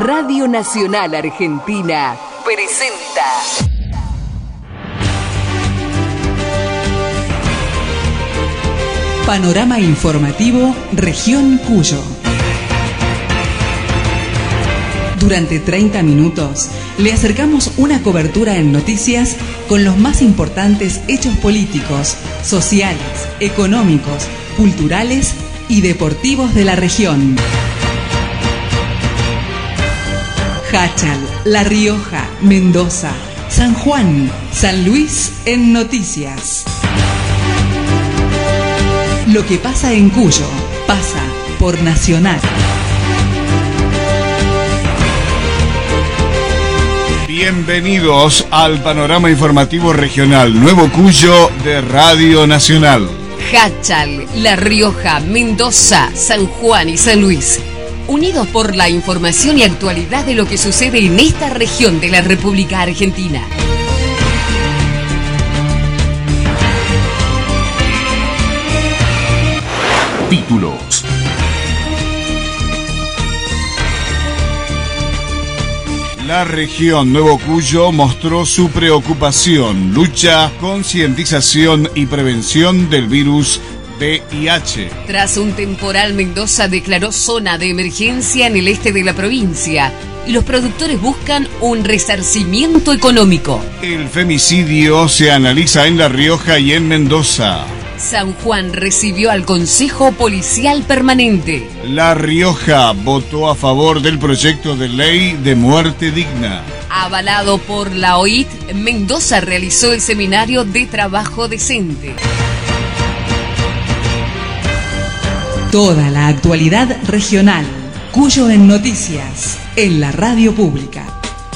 Radio Nacional Argentina presenta Panorama informativo Región Cuyo. Durante 30 minutos le acercamos una cobertura en noticias con los más importantes hechos políticos, sociales, económicos, culturales y deportivos de la región. Jáchal, La Rioja, Mendoza, San Juan, San Luis en noticias. Lo que pasa en Cuyo pasa por Nacional. Bienvenidos al panorama informativo regional Nuevo Cuyo de Radio Nacional. Jáchal, La Rioja, Mendoza, San Juan y San Luis, unidos por la información y actualidad de lo que sucede en esta región de la República Argentina. Títulos. La región Nuevo Cuyo mostró su preocupación, lucha, concientización y prevención del virus VIH. Tras un temporal, Mendoza declaró zona de emergencia en el este de la provincia y los productores buscan un resarcimiento económico. El femicidio se analiza en La Rioja y en Mendoza. San Juan recibió al Consejo Policial Permanente. La Rioja votó a favor del proyecto de ley de muerte digna. Avalado por la OIT, Mendoza realizó el seminario de trabajo decente. Toda la actualidad regional, Cuyo en noticias, en la radio pública.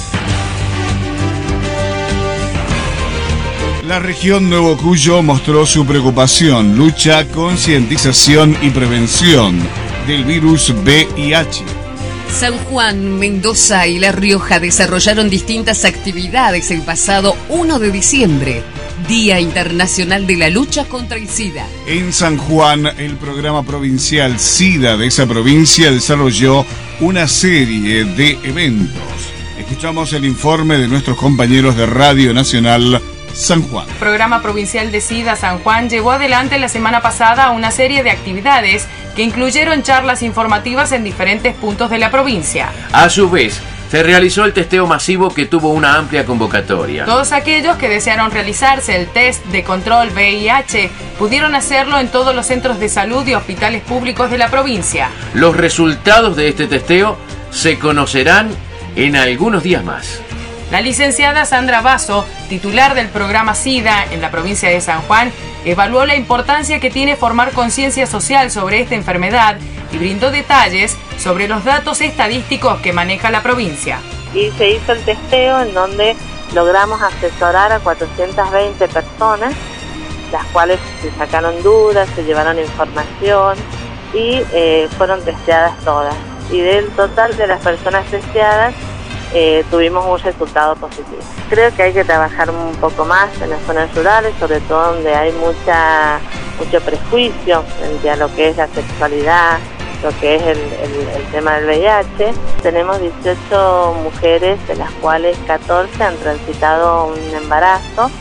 La región Nuevo Cuyo mostró su preocupación, lucha, concientización y prevención del virus VIH. San Juan, Mendoza y La Rioja desarrollaron distintas actividades el pasado 1 de diciembre, Día Internacional de la Lucha contra el SIDA. En San Juan, el programa provincial SIDA de esa provincia desarrolló una serie de eventos. Escuchamos el informe de nuestros compañeros de Radio Nacional San Juan. El Programa Provincial de SIDA San Juan llevó adelante la semana pasada una serie de actividades que incluyeron charlas informativas en diferentes puntos de la provincia. A su vez, se realizó el testeo masivo que tuvo una amplia convocatoria. Todos aquellos que desearon realizarse el test de control VIH pudieron hacerlo en todos los centros de salud y hospitales públicos de la provincia. Los resultados de este testeo se conocerán en algunos días más. La licenciada Sandra Basso, titular del programa SIDA en la provincia de San Juan, evaluó la importancia que tiene formar conciencia social sobre esta enfermedad y brindó detalles sobre los datos estadísticos que maneja la provincia. Y se hizo el testeo en donde logramos asesorar a 420 personas, las cuales se sacaron dudas, se llevaron información y fueron testeadas todas. Y del total de las personas testeadas, tuvimos un resultado positivo. Creo que hay que trabajar un poco más en las zonas rurales, sobre todo donde hay mucho prejuicio frente a lo que es la sexualidad, lo que es el tema del VIH. Tenemos 18 mujeres, de las cuales 14 han transitado un embarazo,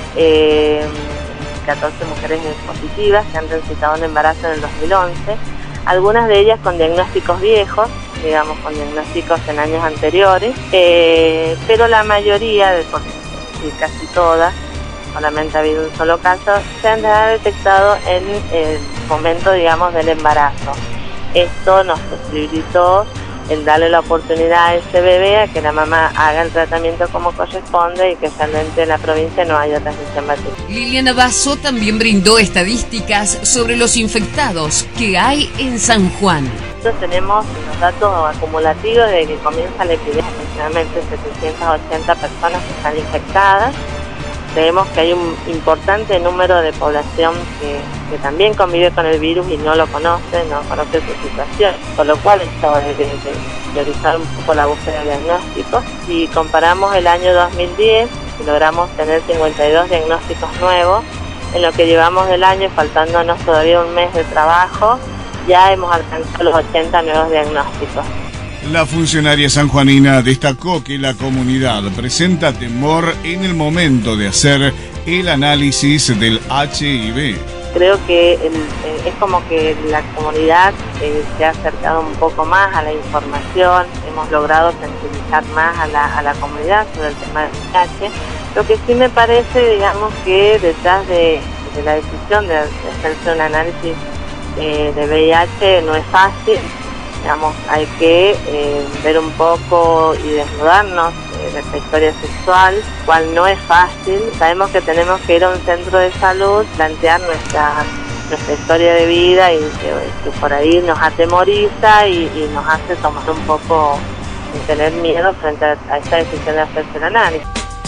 14 mujeres positivas que han transitado un embarazo en el 2011, algunas de ellas con diagnósticos viejos, digamos con diagnósticos en años anteriores, pero la mayoría, casi todas, solamente ha habido un solo caso, se han detectado en el momento, digamos, del embarazo. Esto nos posibilitó el darle la oportunidad a ese bebé a que la mamá haga el tratamiento como corresponde y que realmente en la provincia no haya transmisión vertical. Liliana Basso también brindó estadísticas sobre los infectados que hay en San Juan. Nosotros tenemos los datos acumulativos desde que comienza la epidemia, aproximadamente 780 personas que están infectadas. Creemos que hay un importante número de población que también convive con el virus y no lo conoce, no conoce su situación, por lo cual esto es de priorizar un poco la búsqueda de diagnósticos. Si comparamos el año 2010, logramos tener 52 diagnósticos nuevos, en lo que llevamos del año, faltándonos todavía un mes de trabajo, ya hemos alcanzado los 80 nuevos diagnósticos. La funcionaria sanjuanina destacó que la comunidad presenta temor en el momento de hacer el análisis del HIV. Creo que es como que la comunidad se ha acercado un poco más a la información, hemos logrado sensibilizar más a la comunidad sobre el tema del VIH. Lo que sí me parece, digamos, que detrás de la decisión de hacerse un análisis de VIH no es fácil. Digamos, hay que ver un poco y desnudarnos de esta historia sexual, cual no es fácil. Sabemos que tenemos que ir a un centro de salud, plantear nuestra historia de vida y que por ahí nos atemoriza y nos hace tomar un poco de tener miedo frente a esta decisión de hacerse el análisis.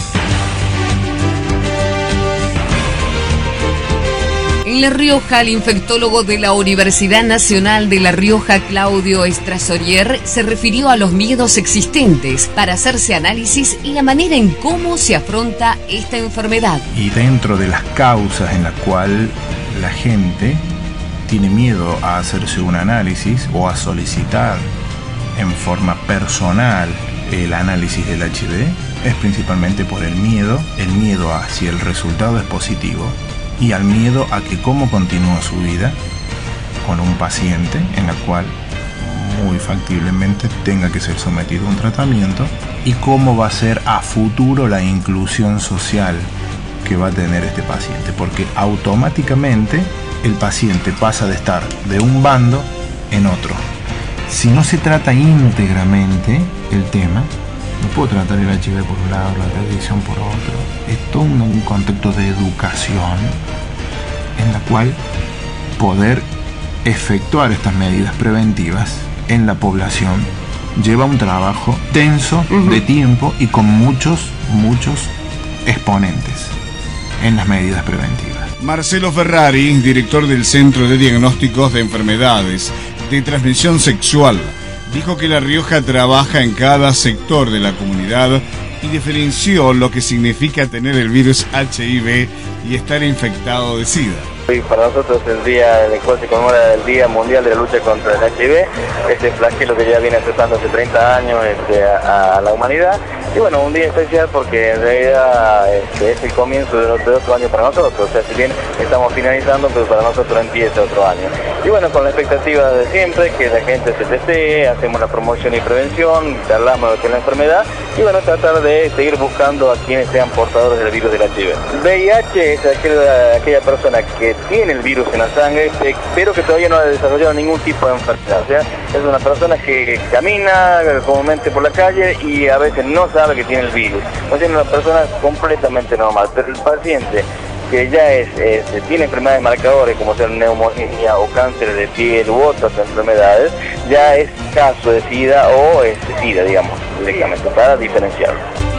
En La Rioja, el infectólogo de la Universidad Nacional de La Rioja, Claudio Estrasorier, se refirió a los miedos existentes para hacerse análisis y la manera en cómo se afronta esta enfermedad. Y dentro de las causas en las cuales la gente tiene miedo a hacerse un análisis o a solicitar en forma personal el análisis del HIV, es principalmente por el miedo a si el resultado es positivo, y al miedo a que cómo continúa su vida con un paciente en la cual muy factiblemente tenga que ser sometido a un tratamiento, y cómo va a ser a futuro la inclusión social que va a tener este paciente, porque automáticamente el paciente pasa de estar de un bando en otro. Si no se trata íntegramente el tema, no puedo tratar el HIV por un lado, la adicción por otro. Es todo un contexto de educación en la cual poder efectuar estas medidas preventivas en la población lleva un trabajo tenso de tiempo y con muchos exponentes en las medidas preventivas. Marcelo Ferrari, director del Centro de Diagnósticos de Enfermedades de Transmisión Sexual, dijo que La Rioja trabaja en cada sector de la comunidad y diferenció lo que significa tener el virus HIV y estar infectado de SIDA. Hoy para nosotros el día en el cual se conmemora el Día Mundial de la Lucha contra el HIV, este flagelo que ya viene afectando hace 30 años a la humanidad. Y bueno, un día especial porque en realidad es el comienzo de otro año para nosotros. O sea, si bien estamos finalizando, pero para nosotros empieza otro año. Y bueno, con la expectativa de siempre, que la gente se testee, hacemos la promoción y prevención, charlamos de lo que es la enfermedad, y bueno, tratar de seguir buscando a quienes sean portadores del virus del HIV. VIH es aquella persona que tiene el virus en la sangre, pero que todavía no ha desarrollado ningún tipo de enfermedad. O sea, es una persona que camina comúnmente por la calle y a veces no sabe que tiene el virus. O sea, es una persona completamente normal, pero el paciente que ya tiene enfermedades marcadoras como ser neumonía o cáncer de piel u otras enfermedades, ya es caso de SIDA o es SIDA, digamos, directamente, para diferenciarlo.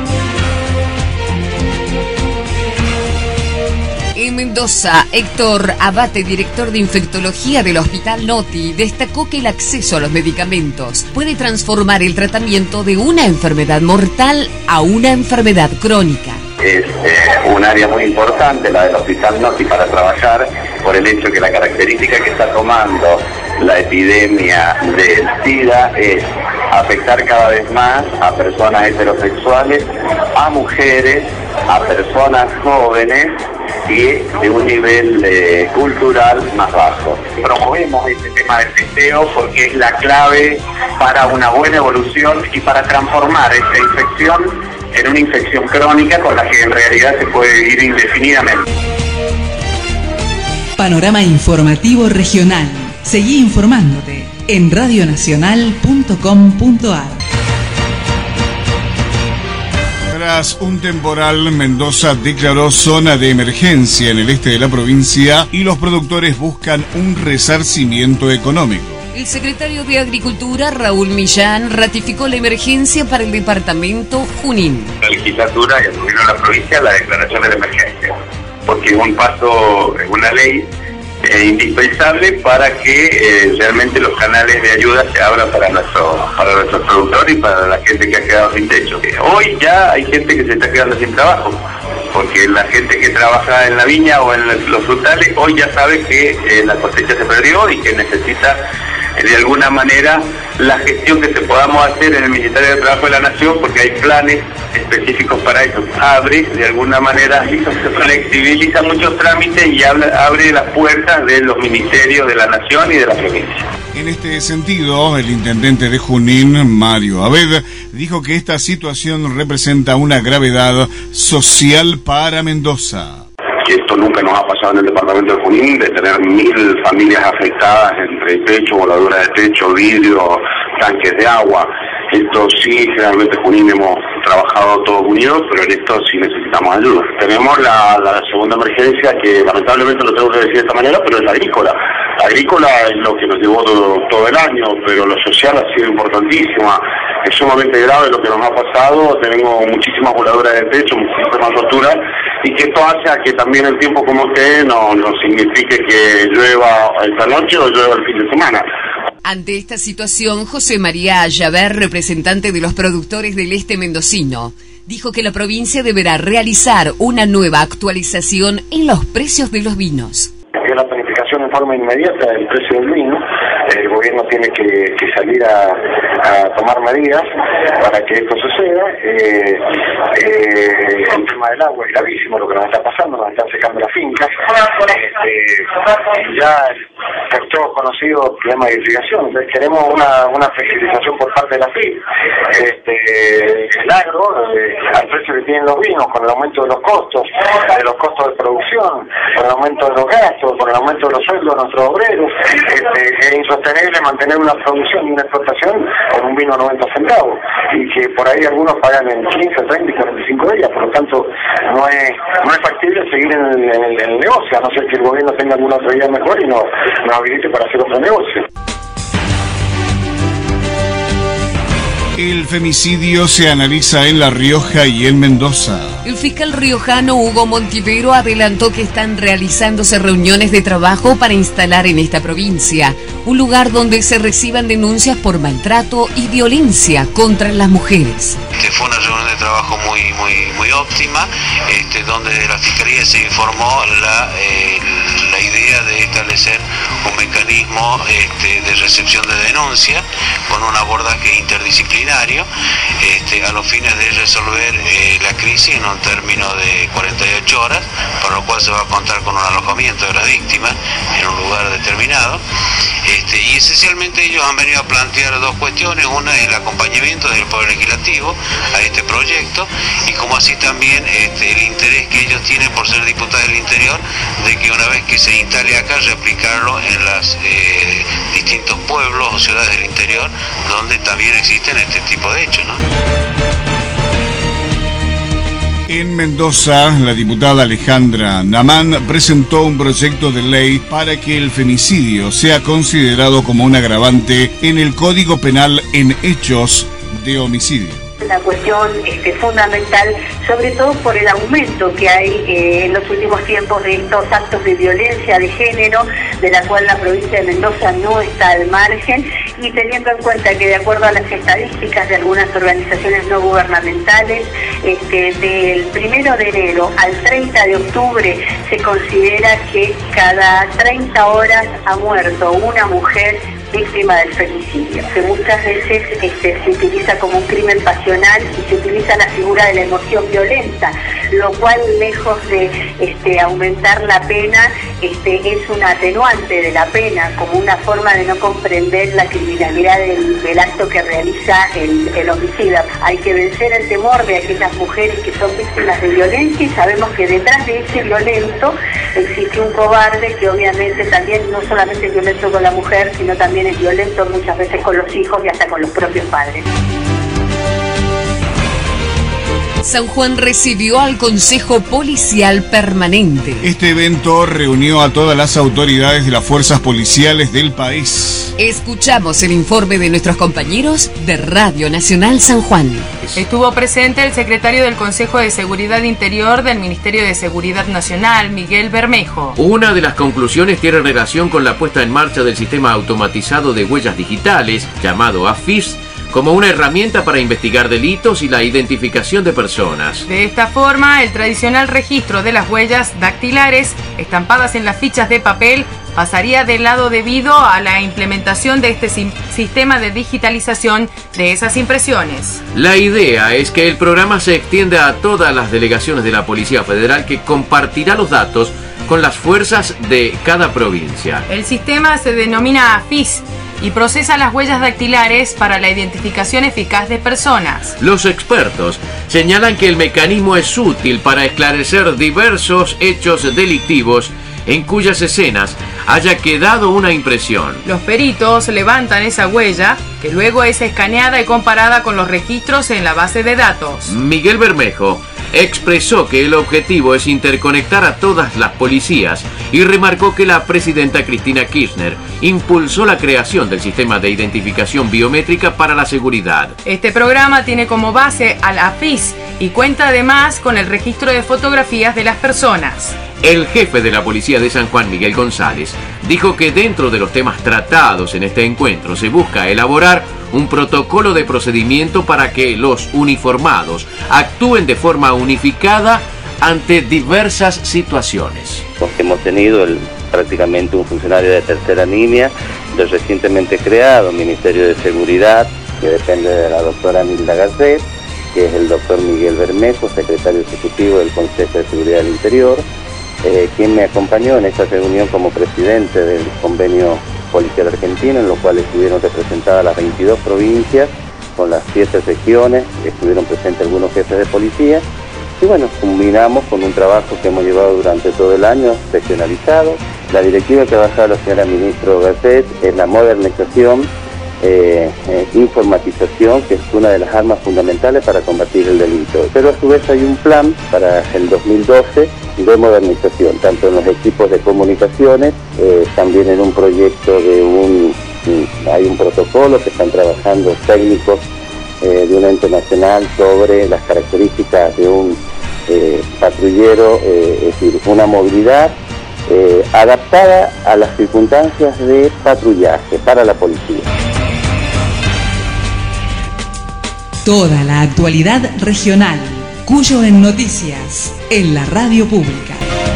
En Mendoza, Héctor Abate, director de infectología del Hospital Noti, destacó que el acceso a los medicamentos puede transformar el tratamiento de una enfermedad mortal a una enfermedad crónica. Es un área muy importante la del Hospital Noti para trabajar, por el hecho que la característica que está tomando la epidemia del SIDA es afectar cada vez más a personas heterosexuales, a mujeres, a personas jóvenes y de un nivel cultural más bajo. Promovemos este tema del testeo porque es la clave para una buena evolución y para transformar esta infección en una infección crónica con la que en realidad se puede vivir indefinidamente. Panorama informativo regional. Seguí informándote en radionacional.com.ar. Tras un temporal, Mendoza declaró zona de emergencia en el este de la provincia y los productores buscan un resarcimiento económico. El secretario de Agricultura, Raúl Millán, ratificó la emergencia para el departamento Junín. La legislatura y el gobierno de la provincia la declaración de la emergencia, porque es un paso, es una ley indispensable para que realmente los canales de ayuda se abran para nuestros productores y para la gente que ha quedado sin techo. Hoy ya hay gente que se está quedando sin trabajo, porque la gente que trabaja en la viña o en los frutales hoy ya sabe que la cosecha se perdió y que necesita de alguna manera la gestión que se podamos hacer en el Ministerio de Trabajo de la Nación, porque hay planes específicos para eso. Abre, de alguna manera, flexibiliza muchos trámites y abre las puertas de los ministerios de la Nación y de la provincia. En este sentido, el intendente de Junín, Mario Abed, dijo que esta situación representa una gravedad social para Mendoza. Que esto nunca nos ha pasado en el departamento de Junín, de tener 1000 familias afectadas entre techo, voladura de techo, vidrio, tanques de agua. Esto sí, generalmente Junín hemos trabajado todos unidos, pero en esto sí necesitamos ayuda. Tenemos la segunda emergencia, que lamentablemente lo tengo que decir de esta manera, pero es la agrícola. La agrícola es lo que nos llevó todo el año, pero lo social ha sido importantísima. Es sumamente grave lo que nos ha pasado. Tenemos muchísimas voladuras de techo, muchísimas roturas, y que esto hace a que también el tiempo como esté no signifique que llueva esta noche o llueva el fin de semana. Ante esta situación, José María Ayaver, representante de los productores del este mendocino, dijo que la provincia deberá realizar una nueva actualización en los precios de los vinos. La planificación en forma inmediata del precio del vino. El gobierno tiene que salir a tomar medidas para que esto suceda. El tema del agua es gravísimo, lo que nos está pasando, nos están secando las fincas. Ya por todos conocido el problema de irrigación. Entonces queremos una flexibilización por parte de la FIP. El agro, al precio que tienen los vinos, con el aumento de los costos de producción, con el aumento de los gastos, con el aumento de los sueldos de nuestros obreros, es insostenible mantener una producción y una explotación con un vino a 90 centavos, y que por ahí algunos pagan en 15, 30 y 45 días. Por lo tanto, no es factible seguir en el negocio, a no ser que el gobierno tenga alguna otra idea mejor y nos habilite para hacer otro negocio. El femicidio se analiza en La Rioja y en Mendoza. El fiscal riojano Hugo Montivero adelantó que están realizándose reuniones de trabajo para instalar en esta provincia un lugar donde se reciban denuncias por maltrato y violencia contra las mujeres. Fue una reunión de trabajo muy óptima, donde de la Fiscalía se informó la idea de establecer un mecanismo de recepción de denuncia con un abordaje interdisciplinario a los fines de resolver la crisis en un término de 48 horas, para lo cual se va a contar con un alojamiento de las víctimas en un lugar determinado. Y esencialmente ellos han venido a plantear dos cuestiones. Una es el acompañamiento del Poder Legislativo a este proyecto, y como así también el interés que ellos tienen por ser diputados del interior, de que una vez que se instale acá, replicarlo en los distintos pueblos o ciudades del interior donde también existen este tipo de hechos, ¿no? En Mendoza, la diputada Alejandra Namán presentó un proyecto de ley para que el femicidio sea considerado como un agravante en el Código Penal en hechos de homicidio. Una cuestión fundamental, sobre todo por el aumento que hay en los últimos tiempos de estos actos de violencia de género, de la cual la provincia de Mendoza no está al margen, y teniendo en cuenta que de acuerdo a las estadísticas de algunas organizaciones no gubernamentales, del 1 de enero al 30 de octubre se considera que cada 30 horas ha muerto una mujer víctima del femicidio, que muchas veces se utiliza como un crimen pasional y se utiliza la figura de la emoción violenta, lo cual, lejos de aumentar la pena, es un atenuante de la pena, como una forma de no comprender la criminalidad del acto que realiza el homicida. Hay que vencer el temor de aquellas mujeres que son víctimas de violencia, y sabemos que detrás de ese violento existe un cobarde que obviamente también no solamente es violento con la mujer, sino también es violento muchas veces con los hijos y hasta con los propios padres. San Juan recibió al Consejo Policial Permanente. Este evento reunió a todas las autoridades de las fuerzas policiales del país. Escuchamos el informe de nuestros compañeros de Radio Nacional San Juan. Estuvo presente el secretario del Consejo de Seguridad Interior del Ministerio de Seguridad Nacional, Miguel Bermejo. Una de las conclusiones tiene relación con la puesta en marcha del sistema automatizado de huellas digitales, llamado AFIS, como una herramienta para investigar delitos y la identificación de personas. De esta forma, el tradicional registro de las huellas dactilares estampadas en las fichas de papel pasaría del lado debido a la implementación de este sistema de digitalización de esas impresiones. La idea es que el programa se extienda a todas las delegaciones de la Policía Federal, que compartirá los datos con las fuerzas de cada provincia. El sistema se denomina AFIS y procesa las huellas dactilares para la identificación eficaz de personas. Los expertos señalan que el mecanismo es útil para esclarecer diversos hechos delictivos en cuyas escenas haya quedado una impresión. Los peritos levantan esa huella, que luego es escaneada y comparada con los registros en la base de datos. Miguel Bermejo expresó que el objetivo es interconectar a todas las policías y remarcó que la presidenta Cristina Kirchner impulsó la creación del sistema de identificación biométrica para la seguridad. Este programa tiene como base al AFIS y cuenta además con el registro de fotografías de las personas. El jefe de la Policía de San Juan, Miguel González, dijo que dentro de los temas tratados en este encuentro se busca elaborar un protocolo de procedimiento para que los uniformados actúen de forma unificada ante diversas situaciones. Hemos tenido prácticamente un funcionario de tercera línea del recientemente creado Ministerio de Seguridad, que depende de la doctora Nilda Garcés, que es el doctor Miguel Bermejo, secretario ejecutivo del Consejo de Seguridad del Interior, quien me acompañó en esta reunión como presidente del convenio policial argentino, en lo cual estuvieron representadas las 22 provincias con las 7 regiones, estuvieron presentes algunos jefes de policía, y bueno, combinamos con un trabajo que hemos llevado durante todo el año, seccionalizado. La directiva que ha bajado la señora ministra Garcés es la modernización, informatización, que es una de las armas fundamentales para combatir el delito. Pero a su vez hay un plan para el 2012 de modernización, tanto en los equipos de comunicaciones, también en un proyecto hay un protocolo que están trabajando técnicos de un ente nacional sobre las características de un patrullero, es decir, una movilidad adaptada a las circunstancias de patrullaje para la policía. Toda la actualidad regional, Cuyo en Noticias, en la radio pública.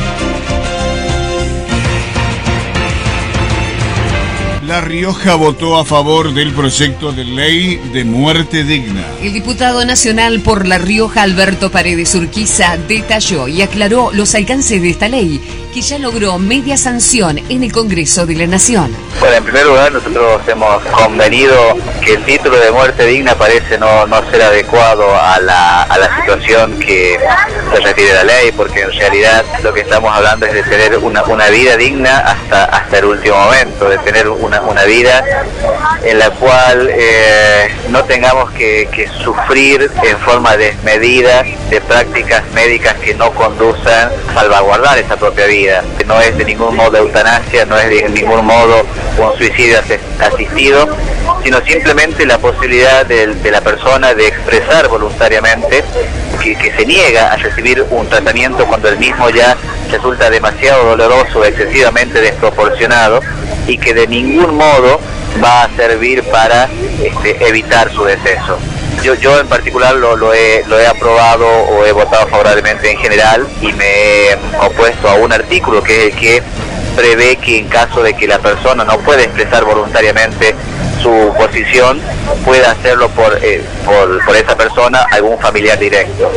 La Rioja votó a favor del proyecto de ley de muerte digna. El diputado nacional por La Rioja, Alberto Paredes Urquiza, detalló y aclaró los alcances de esta ley, que ya logró media sanción en el Congreso de la Nación. Bueno, en primer lugar, nosotros hemos convenido que el título de muerte digna parece no ser adecuado a la situación que se refiere a la ley, porque en realidad lo que estamos hablando es de tener una vida digna hasta el último momento, de tener una vida en la cual no tengamos que sufrir en forma desmedida de prácticas médicas que no conduzcan a salvaguardar esa propia vida. No es de ningún modo eutanasia, no es de ningún modo un suicidio asistido, sino simplemente la posibilidad de la persona de expresar voluntariamente que se niega a recibir un tratamiento cuando el mismo ya resulta demasiado doloroso o excesivamente desproporcionado, y que de ningún modo va a servir para evitar su deceso. Yo en particular lo he aprobado o he votado favorablemente en general, y me he opuesto a un artículo que es el que prevé que en caso de que la persona no pueda expresar voluntariamente su posición, pueda hacerlo por esa persona algún familiar directo.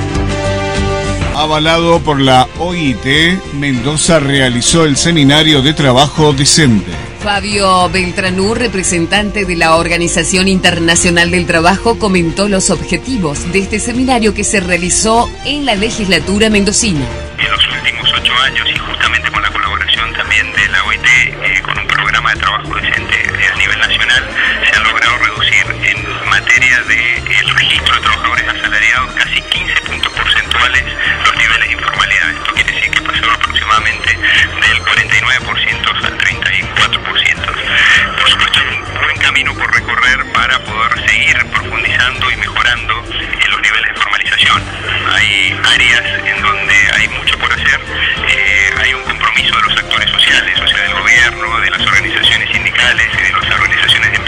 Avalado por la OIT, Mendoza realizó el seminario de trabajo decente. Fabio Beltranú, representante de la Organización Internacional del Trabajo, comentó los objetivos de este seminario que se realizó en la legislatura mendocina. En los últimos 8 años, y justamente con la colaboración también de la OIT, con un programa de trabajo decente a nivel nacional, se ha logrado reducir en materia del registro de trabajadores asalariados casi 15 puntos porcentuales los niveles de informalidad. Esto quiere decir que pasaron aproximadamente del 49% al 34%. Por supuesto, es un buen camino por recorrer para poder seguir profundizando y mejorando en los niveles de formalización. Hay áreas en donde hay mucho por hacer, hay un compromiso de los actores sociales, o sea, del gobierno, de las organizaciones sindicales y de las organizaciones de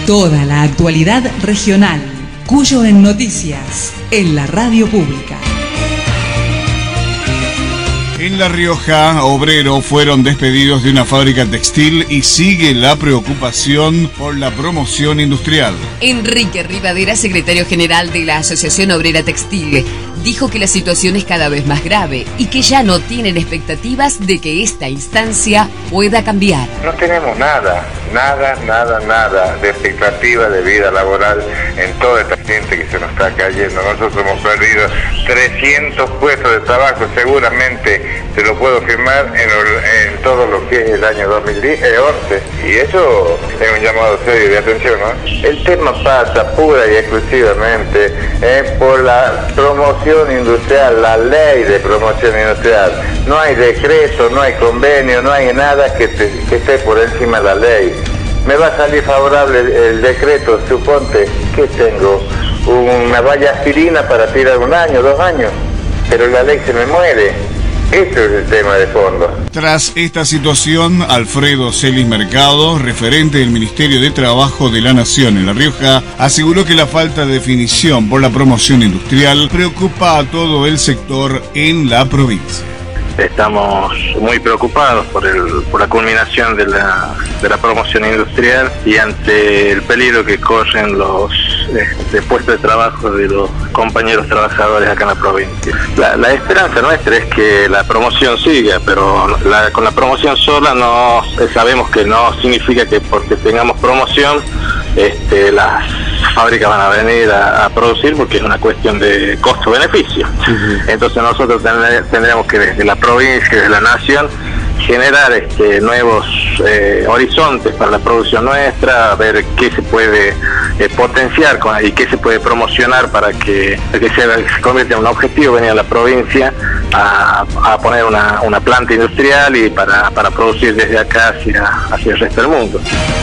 Toda la actualidad regional. Cuyo en Noticias, en la radio pública. En La Rioja, obreros fueron despedidos de una fábrica textil y sigue la preocupación por la promoción industrial. Enrique Rivadera, secretario general de la Asociación Obrera Textil, dijo que la situación es cada vez más grave y que ya no tienen expectativas de que esta instancia pueda cambiar. No tenemos nada de expectativa de vida laboral en toda esta gente que se nos está cayendo. Nosotros hemos perdido 300 puestos de trabajo, seguramente te lo puedo firmar en todo lo que es el año 2011, y eso es un llamado serio de atención, ¿no? El tema pasa pura y exclusivamente por la promoción industrial, la ley de promoción industrial. No hay decreto, no hay convenio, no hay nada que esté por encima de la ley. Me va a salir favorable el decreto, suponte que tengo una valla aspirina para tirar 1 año, 2 años, pero la ley se me muere. Este es el tema de fondo. Tras esta situación, Alfredo Celis Mercado, referente del Ministerio de Trabajo de la Nación en La Rioja, aseguró que la falta de definición por la promoción industrial preocupa a todo el sector en la provincia. Estamos muy preocupados por la culminación de la promoción industrial y ante el peligro que corren los puestos de trabajo de los compañeros trabajadores acá en la provincia. La esperanza nuestra es que la promoción siga, pero con la promoción sola no sabemos que no significa que porque tengamos promoción las fábricas van a venir a producir, porque es una cuestión de costo-beneficio. Entonces nosotros tendremos que desde la provincia, desde la nación, generar nuevos horizontes para la producción nuestra, ver qué se puede potenciar y qué se puede promocionar para que se convierta en un objetivo venir a la provincia a poner una planta industrial y para producir desde acá hacia el resto del mundo.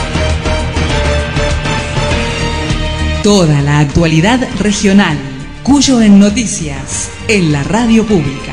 Toda la actualidad regional. Cuyo en Noticias, en la radio pública.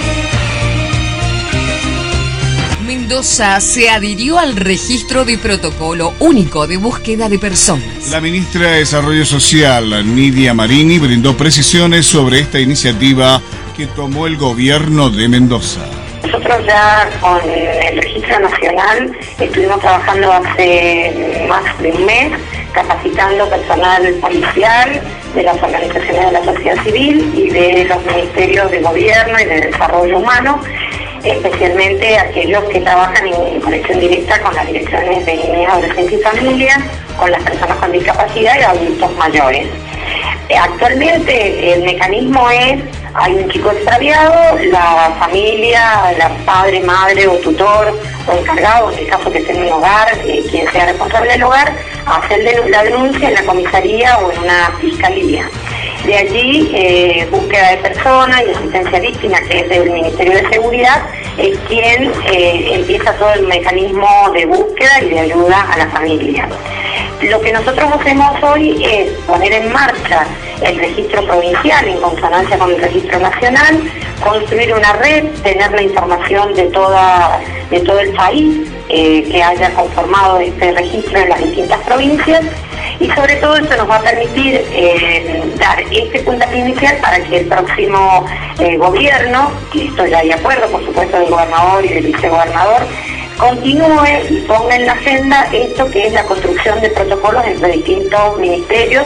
Mendoza se adhirió al registro de protocolo único de búsqueda de personas. La ministra de Desarrollo Social, Nidia Marini, brindó precisiones sobre esta iniciativa que tomó el gobierno de Mendoza. Nosotros ya con el registro nacional estuvimos trabajando hace más de un mes, capacitando personal policial, de las organizaciones de la sociedad civil y de los ministerios de gobierno y de desarrollo humano, especialmente aquellos que trabajan en conexión directa con las direcciones de niñez, adolescencia y familia, con las personas con discapacidad y adultos mayores. Actualmente el mecanismo es, hay un chico extraviado, la familia, la padre, madre o tutor o encargado, en el caso que esté en un hogar, quien sea responsable del hogar, hace la denuncia en la comisaría o en una fiscalía. De allí, búsqueda de personas y asistencia víctima, que es del Ministerio de Seguridad, es quien empieza todo el mecanismo de búsqueda y de ayuda a la familia. Lo que nosotros hacemos hoy es poner en marcha el registro provincial en consonancia con el registro nacional, construir una red, tener la información de todo el país que haya conformado este registro en las distintas provincias, y sobre todo esto nos va a permitir dar este puntapié inicial para que el próximo gobierno, que esto ya hay acuerdo por supuesto del gobernador y del vicegobernador, continúe y ponga en la agenda esto que es la construcción de protocolos entre distintos ministerios.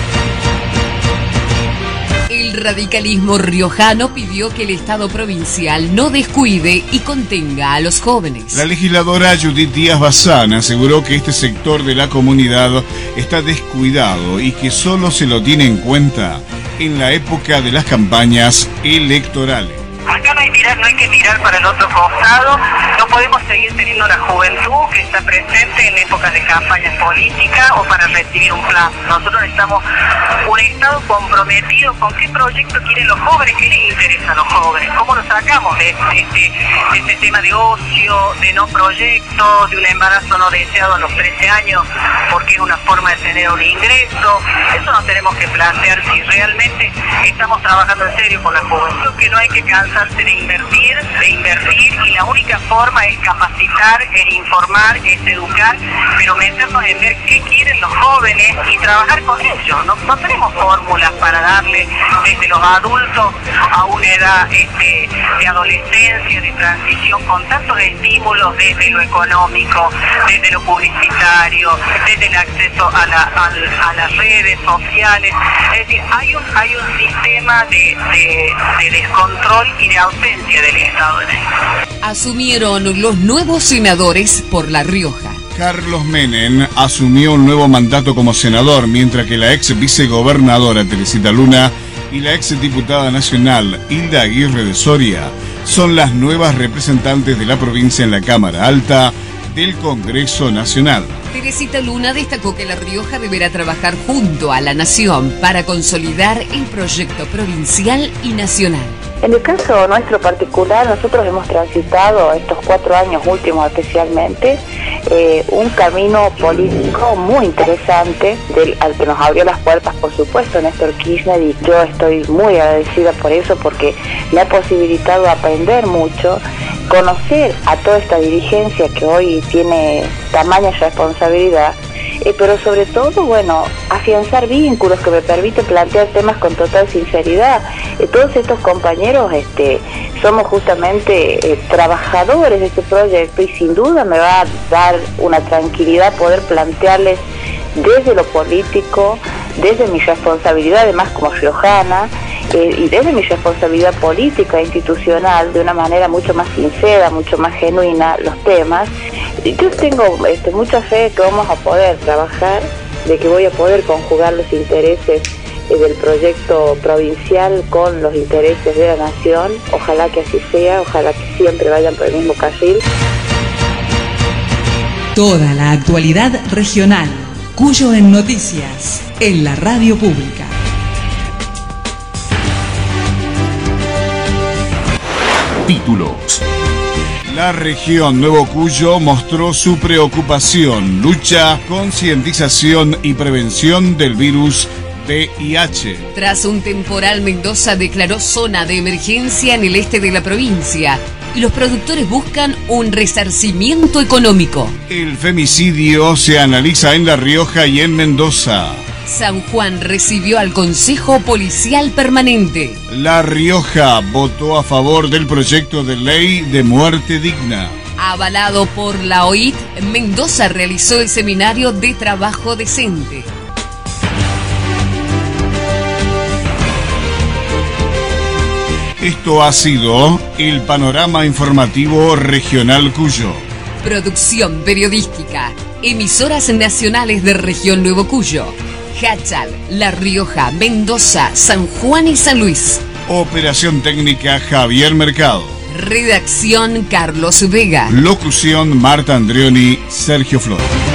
El radicalismo riojano pidió que el Estado provincial no descuide y contenga a los jóvenes. La legisladora Judith Díaz Bazán aseguró que este sector de la comunidad está descuidado y que solo se lo tiene en cuenta en la época de las campañas electorales. Acá no hay que mirar para el otro costado, no podemos seguir teniendo la juventud que está presente en épocas de campañas políticas o para recibir un plan. Nosotros necesitamos un Estado comprometido con qué proyecto quieren los jóvenes, qué les interesa a los jóvenes, cómo nos sacamos de este tema de ocio, de no proyectos, de un embarazo no deseado a los 13 años, porque es una forma de tener un ingreso. Eso nos tenemos que plantear si realmente estamos trabajando en serio con la juventud, que no hay que cansarse de invertir, y la única forma es capacitar, es informar, es educar, pero meternos en ver qué quiere en los jóvenes y trabajar con ellos. No tenemos fórmulas para darle desde los adultos a una edad de adolescencia, de transición, con tantos estímulos desde lo económico, desde lo publicitario, desde el acceso a las redes sociales. Es decir, hay un sistema de descontrol y de ausencia del Estado en esto. Asumieron los nuevos senadores por La Rioja. Carlos Menem asumió un nuevo mandato como senador, mientras que la ex vicegobernadora Teresita Luna y la ex diputada nacional Hilda Aguirre de Soria son las nuevas representantes de la provincia en la Cámara Alta del Congreso Nacional. Teresita Luna destacó que La Rioja deberá trabajar junto a la Nación para consolidar el proyecto provincial y nacional. En el caso nuestro particular, nosotros hemos transitado estos 4 años últimos especialmente un camino político muy interesante al que nos abrió las puertas, por supuesto, Néstor Kirchner, y yo estoy muy agradecida por eso, porque me ha posibilitado aprender mucho, conocer a toda esta dirigencia que hoy tiene tamaña responsabilidad, pero sobre todo, bueno, afianzar vínculos que me permiten plantear temas con total sinceridad. Todos estos compañeros somos justamente trabajadores de este proyecto, y sin duda me va a dar una tranquilidad poder plantearles desde lo político, desde mi responsabilidad además como riojana, y desde mi responsabilidad política e institucional, de una manera mucho más sincera, mucho más genuina, los temas. Yo tengo mucha fe que vamos a poder trabajar, de que voy a poder conjugar los intereses del proyecto provincial con los intereses de la nación. Ojalá que así sea, ojalá que siempre vayan por el mismo carril. Toda la actualidad regional, Cuyo en Noticias, en la radio pública. Títulos. La región Nuevo Cuyo mostró su preocupación, lucha, concientización y prevención del virus VIH. Tras un temporal, Mendoza declaró zona de emergencia en el este de la provincia y los productores buscan un resarcimiento económico. El femicidio se analiza en La Rioja y en Mendoza. San Juan recibió al Consejo Policial Permanente. La Rioja votó a favor del proyecto de ley de muerte digna. Avalado por la OIT, Mendoza realizó el seminario de trabajo decente. Esto ha sido el panorama informativo regional Cuyo. Producción periodística. Emisoras nacionales de Región Nuevo Cuyo. Hachal, La Rioja, Mendoza, San Juan y San Luis. Operación técnica Javier Mercado. Redacción Carlos Vega. Locución Marta Andrioni, Sergio Flores.